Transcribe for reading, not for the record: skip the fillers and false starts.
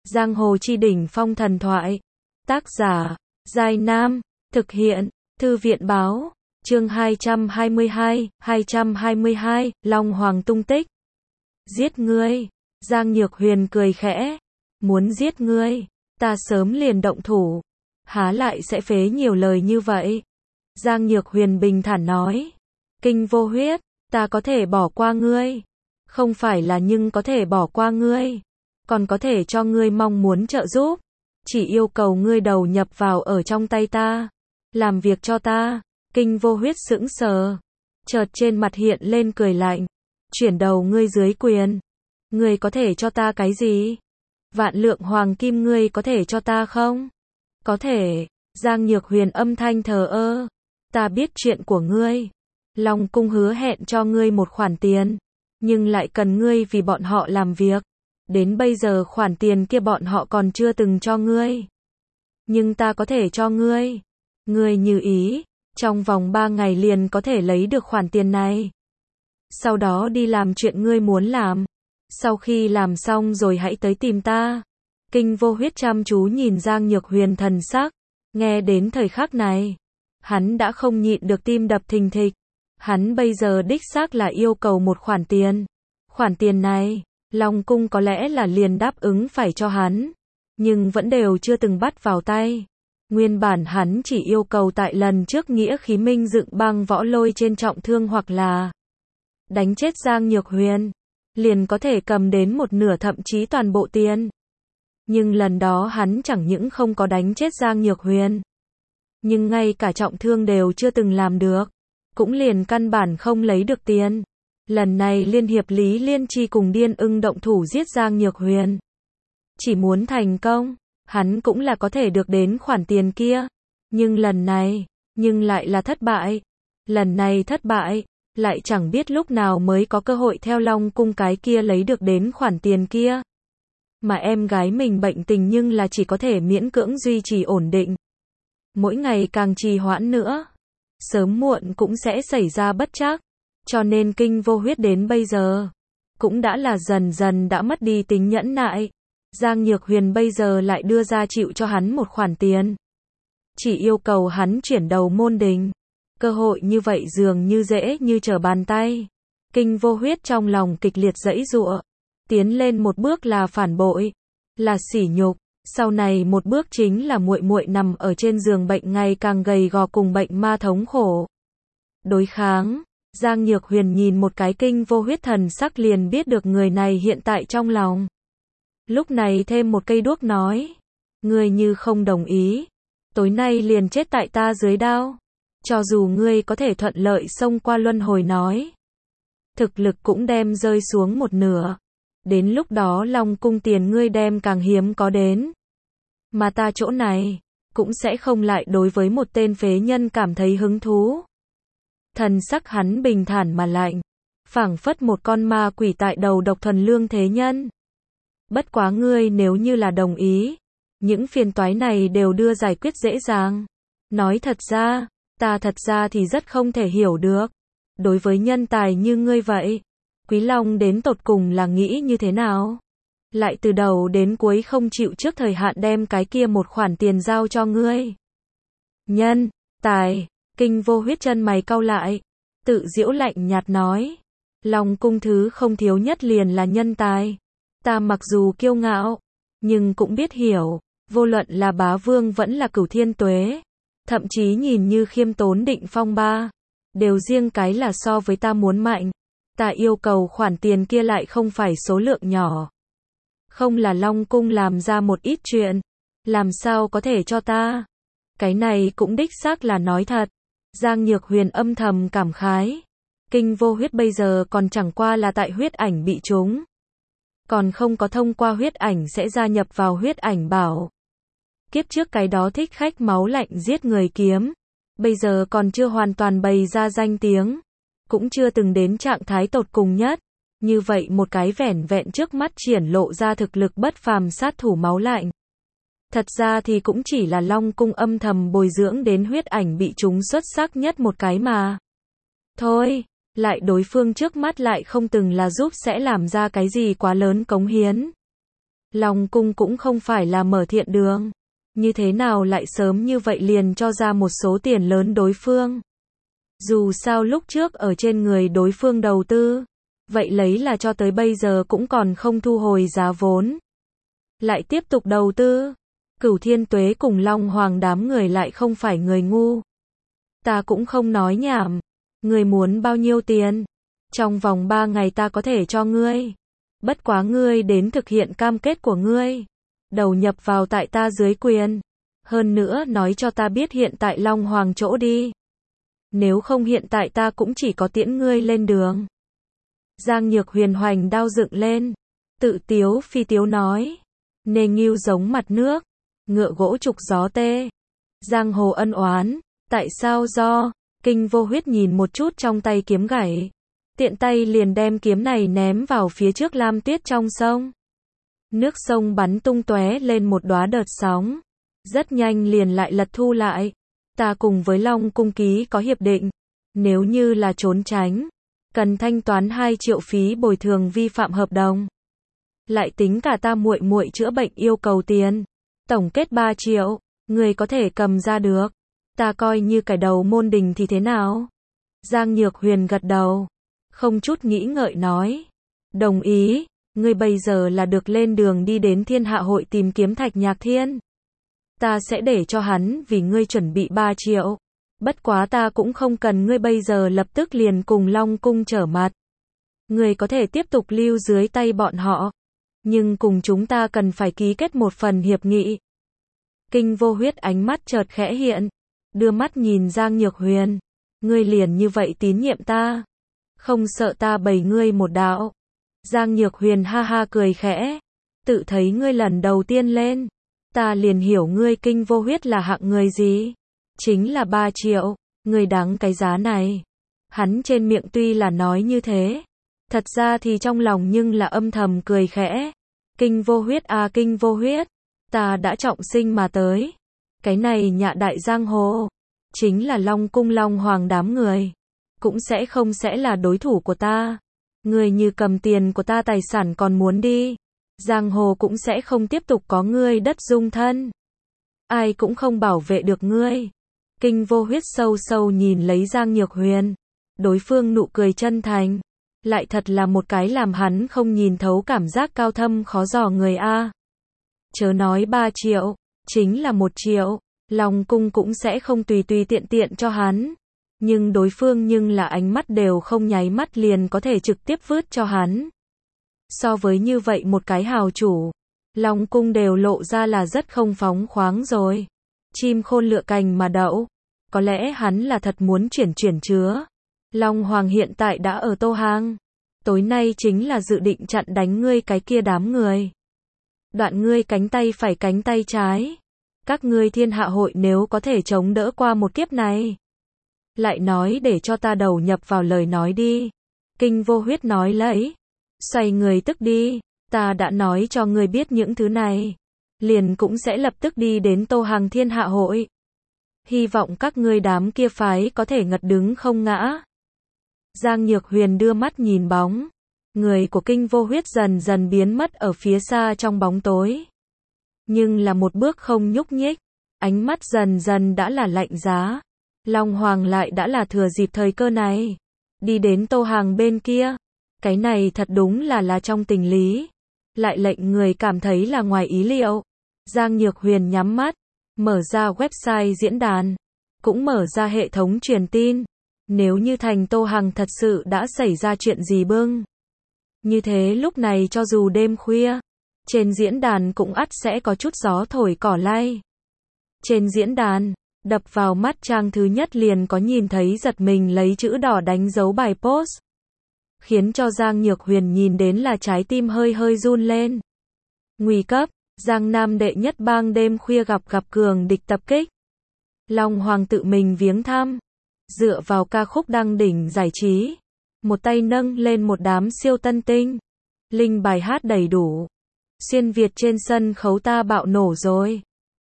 Giang hồ chi đỉnh phong thần thoại. Tác giả, Giai Nam. Thực hiện, Thư viện báo. Chương 222, Long Hoàng tung tích. Giết ngươi. Giang Nhược Huyền cười khẽ. Muốn giết ngươi, ta sớm liền động thủ. Há lại sẽ phế nhiều lời như vậy. Giang Nhược Huyền bình thản nói. Kinh Vô Huyết, ta có thể bỏ qua ngươi. Không phải là nhưng có thể bỏ qua ngươi. Còn có thể cho ngươi mong muốn trợ giúp. Chỉ yêu cầu ngươi đầu nhập vào ở trong tay ta. Làm việc cho ta. Kinh Vô Huyết sững sờ. Chợt trên mặt hiện lên cười lạnh. Chuyển đầu ngươi dưới quyền. Ngươi có thể cho ta cái gì? Vạn lượng hoàng kim ngươi có thể cho ta không? Có thể. Giang Nhược Huyền âm thanh thờ ơ. Ta biết chuyện của ngươi. Long cung hứa hẹn cho ngươi một khoản tiền. Nhưng lại cần ngươi vì bọn họ làm việc. Đến bây giờ khoản tiền kia bọn họ còn chưa từng cho ngươi. Nhưng ta có thể cho ngươi. Ngươi như ý. Trong vòng 3 ngày liền có thể lấy được khoản tiền này. Sau đó đi làm chuyện ngươi muốn làm. Sau khi làm xong rồi hãy tới tìm ta. Kinh Vô Huyết chăm chú nhìn Giang Nhược Huyền thần sắc. Nghe đến thời khắc này, hắn đã không nhịn được tim đập thình thịch. Hắn bây giờ đích xác là yêu cầu một khoản tiền. Khoản tiền này, Long cung có lẽ là liền đáp ứng phải cho hắn. Nhưng vẫn đều chưa từng bắt vào tay. Nguyên bản hắn chỉ yêu cầu tại lần trước nghĩa khí minh dựng băng võ lôi trên trọng thương hoặc là đánh chết Giang Nhược Huyền. Liền có thể cầm đến một nửa thậm chí toàn bộ tiền. Nhưng lần đó hắn chẳng những không có đánh chết Giang Nhược Huyền. Nhưng ngay cả trọng thương đều chưa từng làm được. Cũng liền căn bản không lấy được tiền. Lần này liên hiệp Lý Liên Chi cùng Điên Ưng động thủ giết Giang Nhược Huyền. Chỉ muốn thành công, hắn cũng là có thể được đến khoản tiền kia. Nhưng lần này, lại là thất bại. Lần này thất bại, lại chẳng biết lúc nào mới có cơ hội theo Long cung cái kia lấy được đến khoản tiền kia. Mà em gái mình bệnh tình nhưng là chỉ có thể miễn cưỡng duy trì ổn định. Mỗi ngày càng trì hoãn nữa, sớm muộn cũng sẽ xảy ra bất trắc. Cho nên Kinh Vô Huyết đến bây giờ, cũng đã là dần dần đã mất đi tính nhẫn nại. Giang Nhược Huyền bây giờ lại đưa ra chịu cho hắn một khoản tiền. Chỉ yêu cầu hắn chuyển đầu môn đình. Cơ hội như vậy dường như dễ như trở bàn tay. Kinh Vô Huyết trong lòng kịch liệt giãy giụa. Tiến lên một bước là phản bội, là sỉ nhục. Sau này một bước chính là muội muội nằm ở trên giường bệnh ngày càng gầy gò cùng bệnh ma thống khổ. Đối kháng. Giang Nhược Huyền nhìn một cái Kinh Vô Huyết thần sắc liền biết được người này hiện tại trong lòng. Lúc này thêm một cây đuốc nói. Ngươi như không đồng ý. Tối nay liền chết tại ta dưới đao. Cho dù ngươi có thể thuận lợi xông qua luân hồi nói. Thực lực cũng đem rơi xuống một nửa. Đến lúc đó Long cung tiền ngươi đem càng hiếm có đến. Mà ta chỗ này, cũng sẽ không lại đối với một tên phế nhân cảm thấy hứng thú. Thần sắc hắn bình thản mà lạnh. Phảng phất một con ma quỷ tại đầu độc thuần lương thế nhân. Bất quá ngươi nếu như là đồng ý. Những phiền toái này đều đưa giải quyết dễ dàng. Nói thật ra, ta thật ra thì rất không thể hiểu được. Đối với nhân tài như ngươi vậy, Quý Long đến tột cùng là nghĩ như thế nào? Lại từ đầu đến cuối không chịu trước thời hạn đem cái kia một khoản tiền giao cho ngươi. Nhân, tài, Kinh Vô Huyết chân mày cau lại. Tự giễu lạnh nhạt nói. Long cung thứ không thiếu nhất liền là nhân tài. Ta mặc dù kiêu ngạo, nhưng cũng biết hiểu. Vô luận là bá vương vẫn là Cửu Thiên Tuế. Thậm chí nhìn như khiêm tốn Định Phong Ba. Đều riêng cái là so với ta muốn mạnh. Ta yêu cầu khoản tiền kia lại không phải số lượng nhỏ. Không là Long cung làm ra một ít chuyện. Làm sao có thể cho ta? Cái này cũng đích xác là nói thật. Giang Nhược Huyền âm thầm cảm khái. Kinh Vô Huyết bây giờ còn chẳng qua là tại huyết ảnh bị trúng. Còn không có thông qua huyết ảnh sẽ gia nhập vào huyết ảnh bảo. Kiếp trước cái đó thích khách máu lạnh giết người kiếm. Bây giờ còn chưa hoàn toàn bày ra danh tiếng. Cũng chưa từng đến trạng thái tột cùng nhất. Như vậy một cái vẻn vẹn trước mắt triển lộ ra thực lực bất phàm sát thủ máu lạnh. Thật ra thì cũng chỉ là Long cung âm thầm bồi dưỡng đến huyết ảnh bị chúng xuất sắc nhất một cái mà. Thôi, lại đối phương trước mắt lại không từng là giúp sẽ làm ra cái gì quá lớn cống hiến. Long cung cũng không phải là mở thiện đường. Như thế nào lại sớm như vậy liền cho ra một số tiền lớn đối phương. Dù sao lúc trước ở trên người đối phương đầu tư, vậy lấy là cho tới bây giờ cũng còn không thu hồi giá vốn. Lại tiếp tục đầu tư. Cửu Thiên Tuế cùng Long Hoàng đám người lại không phải người ngu. Ta cũng không nói nhảm. Ngươi muốn bao nhiêu tiền? Trong vòng 3 ngày ta có thể cho ngươi. Bất quá ngươi đến thực hiện cam kết của ngươi. Đầu nhập vào tại ta dưới quyền. Hơn nữa nói cho ta biết hiện tại Long Hoàng chỗ đi. Nếu không hiện tại ta cũng chỉ có tiễn ngươi lên đường. Giang Nhược Huyền hoành đao dựng lên. Tự tiếu phi tiếu nói. Nê nghêu giống mặt nước. Ngựa gỗ trục gió tê. Giang hồ ân oán. Tại sao do? Kinh Vô Huyết nhìn một chút trong tay kiếm gãy. Tiện tay liền đem kiếm này ném vào phía trước Lam Tuyết trong sông. Nước sông bắn tung tóe lên một đóa đợt sóng. Rất nhanh liền lại lật thu lại. Ta cùng với Long cung ký có hiệp định. Nếu như là trốn tránh, cần thanh toán 2 triệu phí bồi thường vi phạm hợp đồng. Lại tính cả ta muội muội chữa bệnh yêu cầu tiền. Tổng kết 3 triệu, người có thể cầm ra được. Ta coi như cải đầu môn đình thì thế nào? Giang Nhược Huyền gật đầu. Không chút nghĩ ngợi nói. Đồng ý, ngươi bây giờ là được lên đường đi đến Thiên Hạ hội tìm kiếm Thạch Nhạc Thiên. Ta sẽ để cho hắn vì ngươi chuẩn bị 3 triệu. Bất quá ta cũng không cần ngươi bây giờ lập tức liền cùng Long cung trở mặt. Ngươi có thể tiếp tục lưu dưới tay bọn họ. Nhưng cùng chúng ta cần phải ký kết một phần hiệp nghị. Kinh Vô Huyết ánh mắt chợt khẽ hiện. Đưa mắt nhìn Giang Nhược Huyền. Ngươi liền như vậy tín nhiệm ta. Không sợ ta bày ngươi một đạo. Giang Nhược Huyền ha ha cười khẽ. Tự thấy ngươi lần đầu tiên lên. Ta liền hiểu ngươi Kinh Vô Huyết là hạng người gì. Chính là 3 triệu. Ngươi đáng cái giá này. Hắn trên miệng tuy là nói như thế. Thật ra thì trong lòng nhưng là âm thầm cười khẽ. Kinh Vô Huyết à Kinh Vô Huyết. Ta đã trọng sinh mà tới. Cái này nhạ đại giang hồ. Chính là Long cung Long Hoàng đám người. Cũng sẽ là đối thủ của ta. Ngươi như cầm tiền của ta tài sản còn muốn đi. Giang hồ cũng sẽ không tiếp tục có ngươi đất dung thân. Ai cũng không bảo vệ được ngươi. Kinh Vô Huyết sâu sâu nhìn lấy Giang Nhược Huyền. Đối phương nụ cười chân thành. Lại thật là một cái làm hắn không nhìn thấu cảm giác cao thâm khó dò người a. Chớ nói 3 triệu. Chính là 1 triệu. Long cung cũng sẽ không tùy tùy tiện tiện cho hắn. Nhưng đối phương nhưng là ánh mắt đều không nháy mắt liền có thể trực tiếp vứt cho hắn. So với như vậy một cái hào chủ, Long cung đều lộ ra là rất không phóng khoáng rồi. Chim khôn lựa cành mà đậu. Có lẽ hắn là thật muốn chuyển chứa. Long Hoàng hiện tại đã ở Tô Hang. Tối nay chính là dự định chặn đánh ngươi cái kia đám người. Đoạn ngươi cánh tay phải cánh tay trái. Các ngươi Thiên Hạ hội nếu có thể chống đỡ qua một kiếp này. Lại nói để cho ta đầu nhập vào lời nói đi. Kinh Vô Huyết nói lấy. Xoay người tức đi. Ta đã nói cho ngươi biết những thứ này. Liền cũng sẽ lập tức đi đến Tô Hằng Thiên Hạ hội. Hy vọng các ngươi đám kia phái có thể ngật đứng không ngã. Giang Nhược Huyền đưa mắt nhìn bóng. Người của Kinh Vô Huyết dần dần biến mất ở phía xa trong bóng tối. Nhưng là một bước không nhúc nhích. Ánh mắt dần dần đã là lạnh giá. Long Hoàng lại đã là thừa dịp thời cơ này. Đi đến Tô Hằng bên kia. Cái này thật đúng là trong tình lý. Lại lệnh người cảm thấy là ngoài ý liệu. Giang Nhược Huyền nhắm mắt. Mở ra website diễn đàn. Cũng mở ra hệ thống truyền tin. Nếu như thành Tô Hằng thật sự đã xảy ra chuyện gì bưng. Như thế lúc này cho dù đêm khuya. Trên diễn đàn cũng ắt sẽ có chút gió thổi cỏ lay. Trên diễn đàn. Đập vào mắt trang thứ nhất liền có nhìn thấy giật mình lấy chữ đỏ đánh dấu bài post. Khiến cho Giang Nhược Huyền nhìn đến là trái tim hơi hơi run lên. Nguy cấp, Giang Nam đệ nhất bang đêm khuya gặp cường địch tập kích. Long Hoàng tự mình viếng thăm. Dựa vào ca khúc đăng đỉnh giải trí. Một tay nâng lên một đám siêu tân tinh. Linh bài hát đầy đủ. Xuyên Việt trên sân khấu ta bạo nổ rồi.